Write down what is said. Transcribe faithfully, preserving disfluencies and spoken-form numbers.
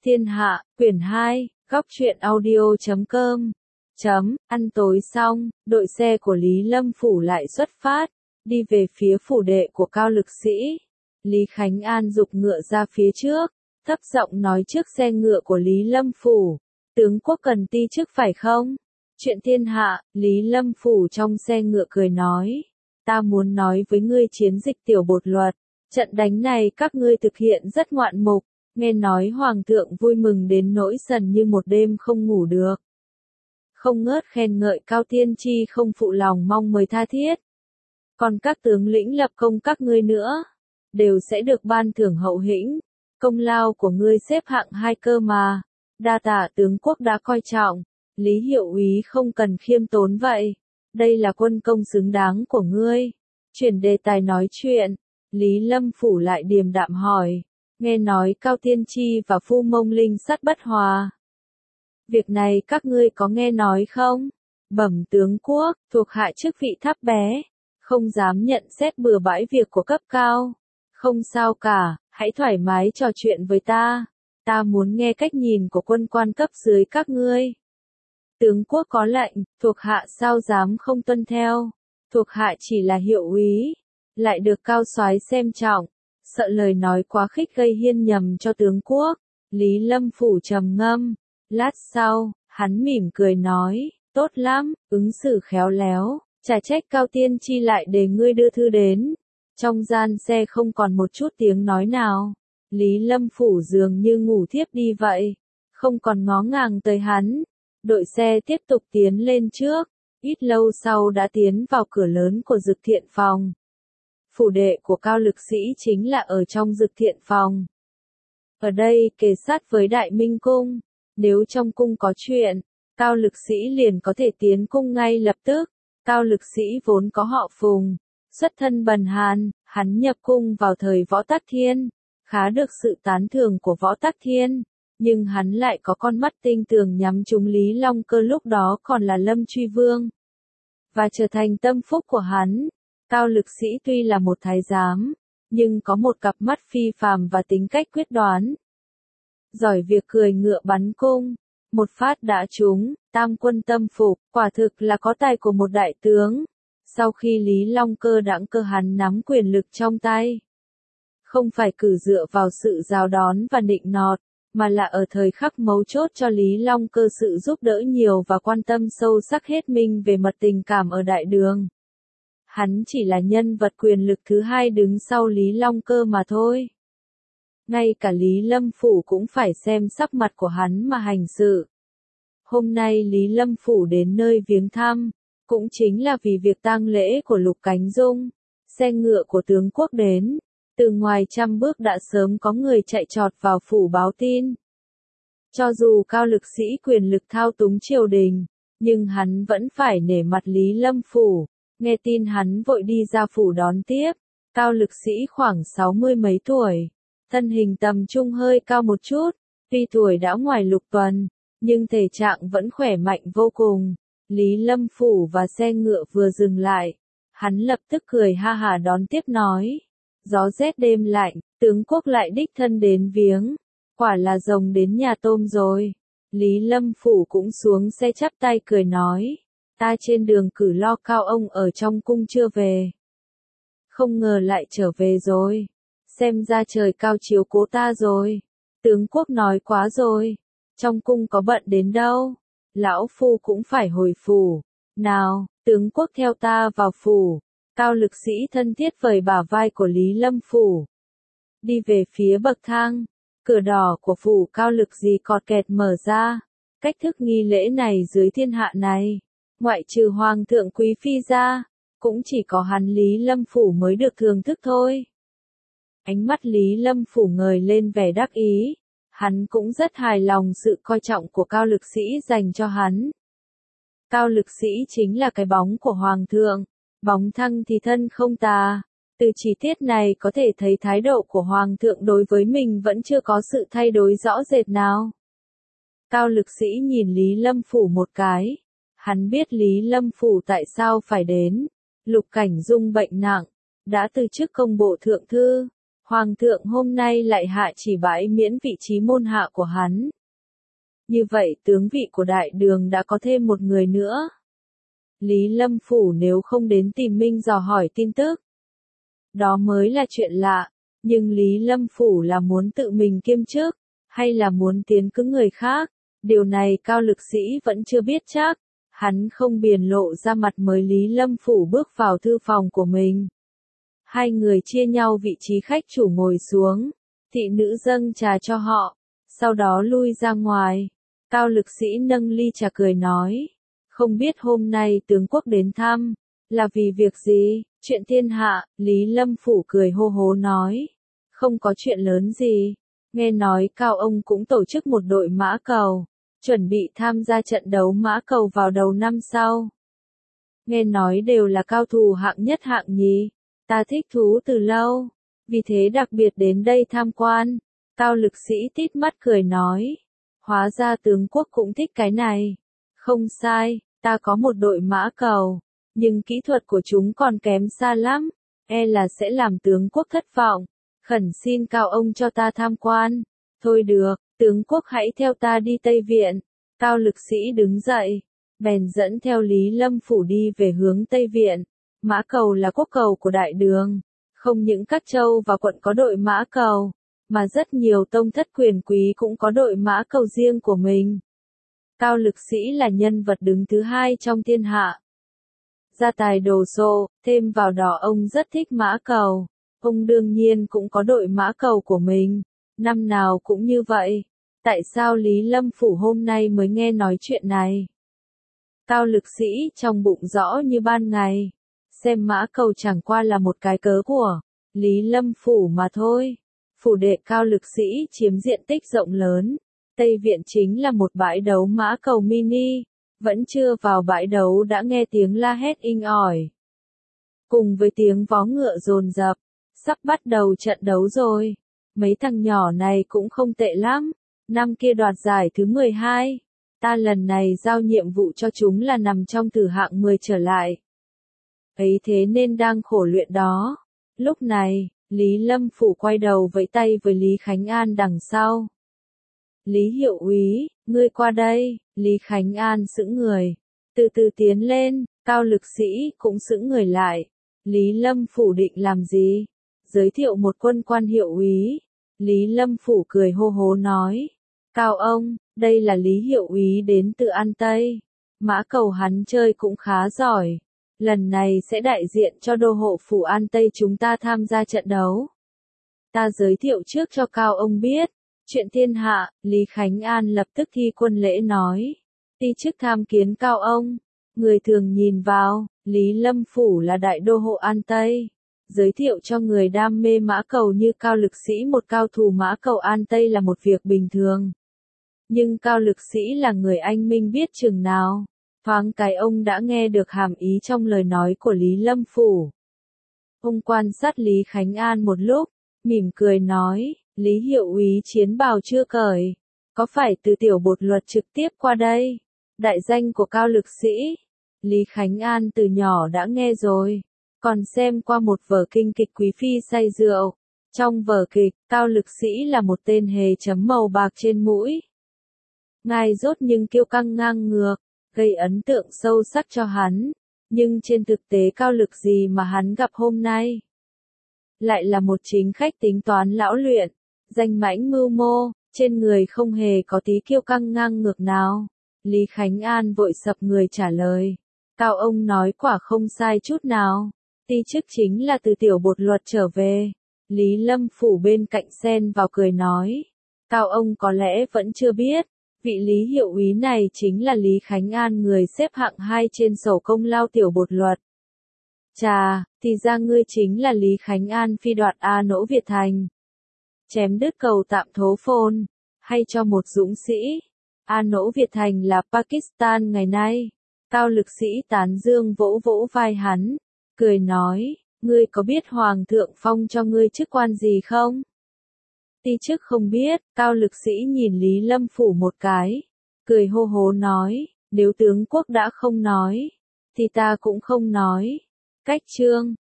Thiên Hạ, quyển hai, góc truyện audio chấm com. Chấm, ăn tối xong, đội xe của Lý Lâm Phủ lại xuất phát, đi về phía phủ đệ của Cao Lực Sĩ. Lý Khánh An giục ngựa ra phía trước, thấp giọng nói trước xe ngựa của Lý Lâm Phủ. Tướng quốc cần ti chức phải không? Chuyện thiên hạ, Lý Lâm Phủ trong xe ngựa cười nói. Ta muốn nói với ngươi chiến dịch tiểu bột luật. Trận đánh này các ngươi thực hiện rất ngoạn mục. Nghe nói Hoàng thượng vui mừng đến nỗi sần như một đêm không ngủ được. Không ngớt khen ngợi Cao Tiên Tri không phụ lòng mong mời tha thiết. Còn các tướng lĩnh lập công các ngươi nữa, đều sẽ được ban thưởng hậu hĩnh. Công lao của ngươi xếp hạng hai cơ mà. Đa tạ tướng quốc đã coi trọng. Lý Hiệu úy không cần khiêm tốn vậy. Đây là quân công xứng đáng của ngươi. Chuyển đề tài nói chuyện. Lý Lâm Phủ lại điềm đạm hỏi. Nghe nói Cao Tiên Tri và Phu Mông Linh sắt bất hòa. Việc này các ngươi có nghe nói không? Bẩm tướng quốc, thuộc hạ chức vị thấp bé, không dám nhận xét bừa bãi việc của cấp cao. Không sao cả, hãy thoải mái trò chuyện với ta. Ta muốn nghe cách nhìn của quân quan cấp dưới các ngươi. Tướng quốc có lệnh, thuộc hạ sao dám không tuân theo. Thuộc hạ chỉ là hiệu úy, lại được cao soái xem trọng. Sợ lời nói quá khích gây hiên nhầm cho tướng quốc. Lý Lâm Phủ trầm ngâm. Lát sau, hắn mỉm cười nói, tốt lắm, ứng xử khéo léo, chả trách Cao Tiên Tri lại để ngươi đưa thư đến. Trong gian xe không còn một chút tiếng nói nào. Lý Lâm Phủ dường như ngủ thiếp đi vậy, không còn ngó ngàng tới hắn. Đội xe tiếp tục tiến lên trước, ít lâu sau đã tiến vào cửa lớn của Dực Thiện Phòng. Phủ đệ của Cao Lực Sĩ chính là ở trong Dực Thiện Phòng. Ở đây kề sát với Đại Minh Cung, nếu trong cung có chuyện, Cao Lực Sĩ liền có thể tiến cung ngay lập tức. Cao Lực Sĩ vốn có họ Phùng, xuất thân bần hàn, hắn nhập cung vào thời Võ Tắc Thiên, khá được sự tán thưởng của Võ Tắc Thiên, nhưng hắn lại có con mắt tinh tường nhắm trúng Lý Long Cơ lúc đó còn là Lâm Truy Vương, và trở thành tâm phúc của hắn. Cao Lực Sĩ tuy là một thái giám, nhưng có một cặp mắt phi phàm và tính cách quyết đoán. Giỏi việc cười ngựa bắn cung, một phát đã trúng, tam quân tâm phục, quả thực là có tài của một đại tướng. Sau khi Lý Long Cơ đãng cơ hắn nắm quyền lực trong tay, không phải cử dựa vào sự giáo đón và nịnh nọt, mà là ở thời khắc mấu chốt cho Lý Long Cơ sự giúp đỡ nhiều và quan tâm sâu sắc hết mình về mặt tình cảm ở đại đường. Hắn chỉ là nhân vật quyền lực thứ hai đứng sau Lý Long Cơ mà thôi. Ngay cả Lý Lâm Phủ cũng phải xem sắc mặt của hắn mà hành sự. Hôm nay Lý Lâm Phủ đến nơi viếng thăm, cũng chính là vì việc tang lễ của Lục Cánh Dung. Xe ngựa của tướng quốc đến, từ ngoài trăm bước đã sớm có người chạy trọt vào phủ báo tin. Cho dù Cao Lực Sĩ quyền lực thao túng triều đình, nhưng hắn vẫn phải nể mặt Lý Lâm Phủ. Nghe tin hắn vội đi ra phủ đón tiếp. Cao Lực Sĩ khoảng sáu mươi mấy tuổi, thân hình tầm trung hơi cao một chút, tuy tuổi đã ngoài lục tuần, nhưng thể trạng vẫn khỏe mạnh vô cùng. Lý Lâm Phủ và xe ngựa vừa dừng lại, hắn lập tức cười ha hả đón tiếp nói, gió rét đêm lạnh, tướng quốc lại đích thân đến viếng, quả là rồng đến nhà tôm rồi. Lý Lâm Phủ cũng xuống xe chắp tay cười nói, ta trên đường cử lo cao ông ở trong cung chưa về. Không ngờ lại trở về rồi, xem ra trời cao chiếu cố ta rồi. Tướng quốc nói quá rồi, trong cung có bận đến đâu, lão phu cũng phải hồi phủ. Nào, tướng quốc theo ta vào phủ. Cao Lực Sĩ thân thiết vầy bả vai của Lý Lâm Phủ, đi về phía bậc thang. Cửa đỏ của phủ Cao Lực gì cọt kẹt mở ra. Cách thức nghi lễ này dưới thiên hạ này, ngoại trừ hoàng thượng quý phi ra, cũng chỉ có hắn Lý Lâm Phủ mới được thưởng thức thôi. Ánh mắt Lý Lâm Phủ ngời lên vẻ đắc ý, hắn cũng rất hài lòng sự coi trọng của Cao Lực Sĩ dành cho hắn. Cao Lực Sĩ chính là cái bóng của hoàng thượng, bóng thăng thì thân không tà. Từ chi tiết này có thể thấy thái độ của hoàng thượng đối với mình vẫn chưa có sự thay đổi rõ rệt nào. Cao Lực Sĩ nhìn Lý Lâm Phủ một cái, hắn biết Lý Lâm Phủ tại sao phải đến. Lục Cảnh Dung bệnh nặng, đã từ chức công bộ thượng thư, Hoàng thượng hôm nay lại hạ chỉ bãi miễn vị trí môn hạ của hắn. Như vậy tướng vị của đại đường đã có thêm một người nữa. Lý Lâm Phủ nếu không đến tìm Minh dò hỏi tin tức, đó mới là chuyện lạ, nhưng Lý Lâm Phủ là muốn tự mình kiêm chức, hay là muốn tiến cử người khác, điều này Cao Lực Sĩ vẫn chưa biết chắc, hắn không biền lộ ra mặt mới Lý Lâm Phủ bước vào thư phòng của mình. Hai người chia nhau vị trí khách chủ ngồi xuống, thị nữ dâng trà cho họ, sau đó lui ra ngoài. Cao Lực Sĩ nâng ly trà cười nói, không biết hôm nay tướng quốc đến thăm, là vì việc gì, chuyện thiên hạ, Lý Lâm Phủ cười hô hố nói, không có chuyện lớn gì, nghe nói Cao ông cũng tổ chức một đội mã cầu, chuẩn bị tham gia trận đấu mã cầu vào đầu năm sau. Nghe nói đều là cao thủ hạng nhất hạng nhì, ta thích thú từ lâu, vì thế đặc biệt đến đây tham quan. Cao Lực Sĩ tít mắt cười nói, hóa ra tướng quốc cũng thích cái này. Không sai, ta có một đội mã cầu, nhưng kỹ thuật của chúng còn kém xa lắm, e là sẽ làm tướng quốc thất vọng. Khẩn xin Cao ông cho ta tham quan. Thôi được, tướng quốc hãy theo ta đi Tây Viện. Cao Lực Sĩ đứng dậy, bèn dẫn theo Lý Lâm Phủ đi về hướng Tây Viện. Mã cầu là quốc cầu của đại đường, không những các châu và quận có đội mã cầu, mà rất nhiều tông thất quyền quý cũng có đội mã cầu riêng của mình. Cao Lực Sĩ là nhân vật đứng thứ hai trong thiên hạ. Gia tài đồ sộ, thêm vào đó ông rất thích mã cầu, ông đương nhiên cũng có đội mã cầu của mình, năm nào cũng như vậy. Tại sao Lý Lâm Phủ hôm nay mới nghe nói chuyện này? Cao Lực Sĩ trong bụng rõ như ban ngày, xem mã cầu chẳng qua là một cái cớ của Lý Lâm Phủ mà thôi. Phủ đệ Cao Lực Sĩ chiếm diện tích rộng lớn, Tây Viện chính là một bãi đấu mã cầu mini, vẫn chưa vào bãi đấu đã nghe tiếng la hét inh ỏi. Cùng với tiếng vó ngựa dồn dập, sắp bắt đầu trận đấu rồi. Mấy thằng nhỏ này cũng không tệ lắm, năm kia đoạt giải thứ mười hai, ta lần này giao nhiệm vụ cho chúng là nằm trong tử hạng mười trở lại. Ấy thế nên đang khổ luyện đó. Lúc này, Lý Lâm Phủ quay đầu vẫy tay với Lý Khánh An đằng sau. Lý hiệu úy, ngươi qua đây. Lý Khánh An sững người, từ từ tiến lên. Cao Lực Sĩ cũng sững người lại. Lý Lâm Phủ định làm gì? Giới thiệu một quân quan hiệu úy. Lý Lâm Phủ cười hô hố nói, Cao ông, đây là Lý hiệu úy đến từ An Tây, mã cầu hắn chơi cũng khá giỏi, lần này sẽ đại diện cho đô hộ phủ An Tây chúng ta tham gia trận đấu. Ta giới thiệu trước cho Cao ông biết, chuyện thiên hạ. Lý Khánh An lập tức thi quân lễ nói, ti chức tham kiến Cao ông. Người thường nhìn vào, Lý Lâm Phủ là đại đô hộ An Tây, giới thiệu cho người đam mê mã cầu như Cao Lực Sĩ một cao thủ mã cầu An Tây là một việc bình thường. Nhưng Cao Lực Sĩ là người anh minh biết chừng nào, thoáng cái ông đã nghe được hàm ý trong lời nói của Lý Lâm Phủ. Ông quan sát Lý Khánh An một lúc, mỉm cười nói, Lý hiệu úy chiến bào chưa cởi, có phải từ tiểu bột luật trực tiếp qua đây? Đại danh của Cao Lực Sĩ, Lý Khánh An từ nhỏ đã nghe rồi, còn xem qua một vở kinh kịch Quý Phi say rượu. Trong vở kịch, Cao Lực Sĩ là một tên hề chấm màu bạc trên mũi. Ngai dốt nhưng kiêu căng ngang ngược, gây ấn tượng sâu sắc cho hắn. Nhưng trên thực tế Cao Lực gì mà hắn gặp hôm nay? Lại là một chính khách tính toán lão luyện, danh mãnh mưu mô, trên người không hề có tí kiêu căng ngang ngược nào. Lý Khánh An vội sập người trả lời. Cao ông nói quả không sai chút nào. Ti chức chính là từ tiểu bột luật trở về. Lý Lâm Phủ bên cạnh xen vào cười nói. Cao ông có lẽ vẫn chưa biết, vị Lý hiệu úy này chính là Lý Khánh An người xếp hạng hai trên sổ công lao tiểu bột luật. Chà, thì ra ngươi chính là Lý Khánh An phi đoạt A Nỗ Việt Thành. Chém đứt cầu tạm thố phồn, hay cho một dũng sĩ. A Nỗ Việt Thành là Pakistan ngày nay. Cao Lực Sĩ tán dương vỗ vỗ vai hắn, cười nói, ngươi có biết Hoàng thượng phong cho ngươi chức quan gì không? Ti chức không biết. Cao Lực Sĩ nhìn Lý Lâm Phủ một cái, cười hô hố nói, nếu tướng quốc đã không nói, thì ta cũng không nói. Cách chương